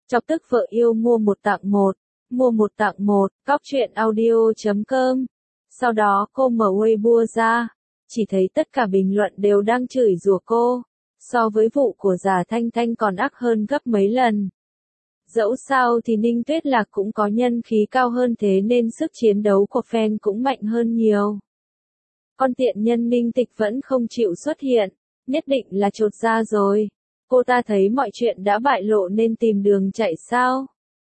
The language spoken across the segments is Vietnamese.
Chọc tức vợ yêu mua một tặng một. Mua một tặng một, cóc.truyện.audio.com. Sau đó cô mở Weibo ra. Chỉ thấy tất cả bình luận đều đang chửi rủa cô. So với vụ của Già Thanh Thanh còn ác hơn gấp mấy lần. Dẫu sao thì Ninh Tuyết Lạc cũng có nhân khí cao hơn thế nên sức chiến đấu của fan cũng mạnh hơn nhiều. Con tiện nhân Ninh Tịch vẫn không chịu xuất hiện, nhất định là chột ra rồi. Cô ta thấy mọi chuyện đã bại lộ nên tìm đường chạy sao?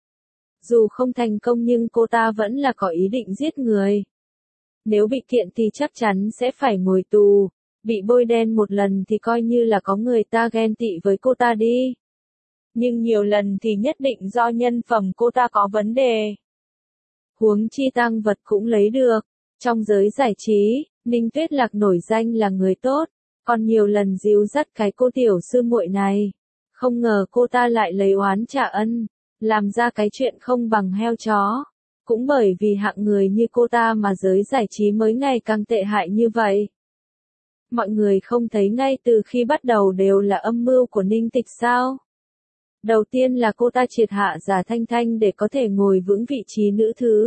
Dù không thành công nhưng cô ta vẫn là có ý định giết người. Nếu bị kiện thì chắc chắn sẽ phải ngồi tù, bị bôi đen một lần thì coi như là có người ta ghen tị với cô ta đi. Nhưng nhiều lần thì nhất định do nhân phẩm cô ta có vấn đề. Huống chi tang vật cũng lấy được. Trong giới giải trí, Ninh Tuyết Lạc nổi danh là người tốt, còn nhiều lần díu dắt cái cô tiểu sư muội này. Không ngờ cô ta lại lấy oán trả ân, làm ra cái chuyện không bằng heo chó. Cũng bởi vì hạng người như cô ta mà giới giải trí mới ngày càng tệ hại như vậy. Mọi người không thấy ngay từ khi bắt đầu đều là âm mưu của Ninh Tịch sao? Đầu tiên là cô ta triệt hạ Già Thanh Thanh để có thể ngồi vững vị trí nữ thứ.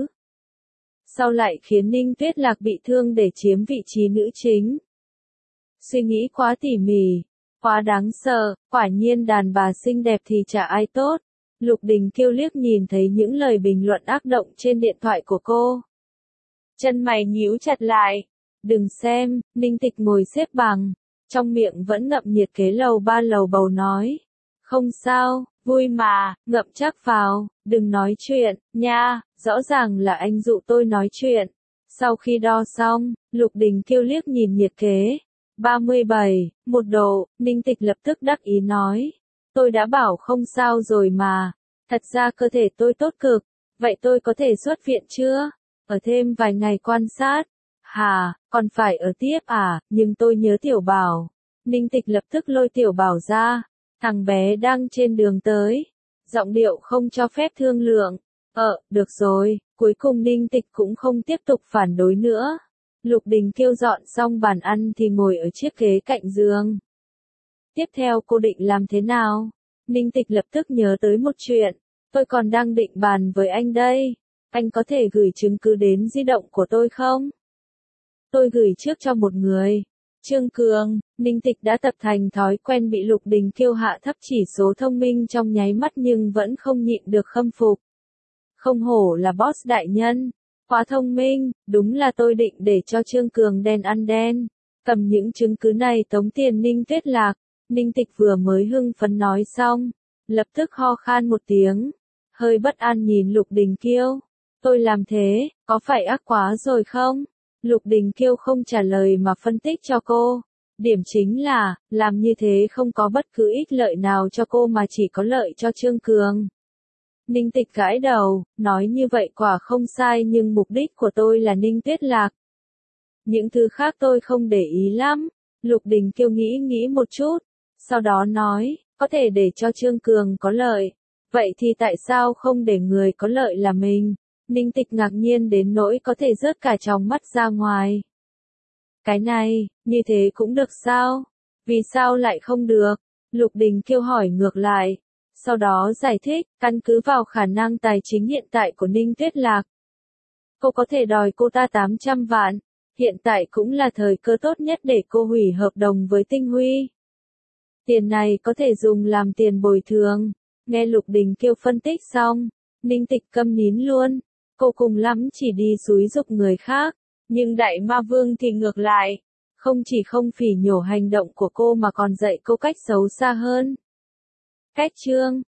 Sau lại khiến Ninh Tuyết Lạc bị thương để chiếm vị trí nữ chính. Suy nghĩ quá tỉ mỉ, quá đáng sợ, quả nhiên đàn bà xinh đẹp thì chả ai tốt. Lục Đình Kiêu liếc nhìn thấy những lời bình luận ác động trên điện thoại của cô. Chân mày nhíu chặt lại. Đừng xem, Ninh Tịch ngồi xếp bằng, trong miệng vẫn ngậm nhiệt kế lầu ba lầu bầu nói. Không sao, vui mà, ngậm chắc vào, đừng nói chuyện, nha, rõ ràng là anh dụ tôi nói chuyện. Sau khi đo xong, Lục Đình Kiêu liếc nhìn nhiệt kế. 37, 1 độ, Ninh Tịch lập tức đắc ý nói. Tôi đã bảo không sao rồi mà, thật ra cơ thể tôi tốt cực, vậy tôi có thể xuất viện chưa? Ở thêm vài ngày quan sát. Hà, còn phải ở tiếp à, nhưng tôi nhớ Tiểu Bảo. Ninh Tịch lập tức lôi Tiểu Bảo ra. Thằng bé đang trên đường tới. Giọng điệu không cho phép thương lượng. Được rồi, cuối cùng Ninh Tịch cũng không tiếp tục phản đối nữa. Lục Đình Kiêu dọn xong bàn ăn thì ngồi ở chiếc ghế cạnh giường. Tiếp theo cô định làm thế nào? Ninh Tịch lập tức nhớ tới một chuyện. Tôi còn đang định bàn với anh đây. Anh có thể gửi chứng cứ đến di động của tôi không? Tôi gửi trước cho một người. Trương Cường, Ninh Tịch đã tập thành thói quen bị Lục Đình Kiêu hạ thấp chỉ số thông minh trong nháy mắt nhưng vẫn không nhịn được khâm phục. Không hổ là boss đại nhân. Quá thông minh, đúng là tôi định để cho Trương Cường đen ăn đen. Cầm những chứng cứ này tống tiền Ninh Tuyết Lạc. Ninh Tịch vừa mới hưng phấn nói xong, lập tức ho khan một tiếng. Hơi bất an nhìn Lục Đình Kiêu. Tôi làm thế, có phải ác quá rồi không? Lục Đình Kiêu không trả lời mà phân tích cho cô. Điểm chính là, làm như thế không có bất cứ ích lợi nào cho cô mà chỉ có lợi cho Trương Cường. Ninh Tịch gãi đầu, nói như vậy quả không sai nhưng mục đích của tôi là Ninh Tuyết Lạc. Những thứ khác tôi không để ý lắm. Lục Đình Kiêu nghĩ một chút. Sau đó nói, có thể để cho Trương Cường có lợi. Vậy thì tại sao không để người có lợi là mình? Ninh Tịch ngạc nhiên đến nỗi có thể rớt cả tròng mắt ra ngoài. Cái này, như thế cũng được sao? Vì sao lại không được? Lục Đình Kiêu hỏi ngược lại. Sau đó giải thích, căn cứ vào khả năng tài chính hiện tại của Ninh Tuyết Lạc. Cô có thể đòi cô ta 800 vạn. Hiện tại cũng là thời cơ tốt nhất để cô hủy hợp đồng với Tinh Huy. Tiền này có thể dùng làm tiền bồi thường. Nghe Lục Đình Kiêu phân tích xong, Ninh Tịch câm nín luôn. Cô cùng lắm chỉ đi xúi giục người khác. Nhưng Đại Ma Vương thì ngược lại. Không chỉ không phỉ nhổ hành động của cô mà còn dạy cô cách xấu xa hơn. Cách chương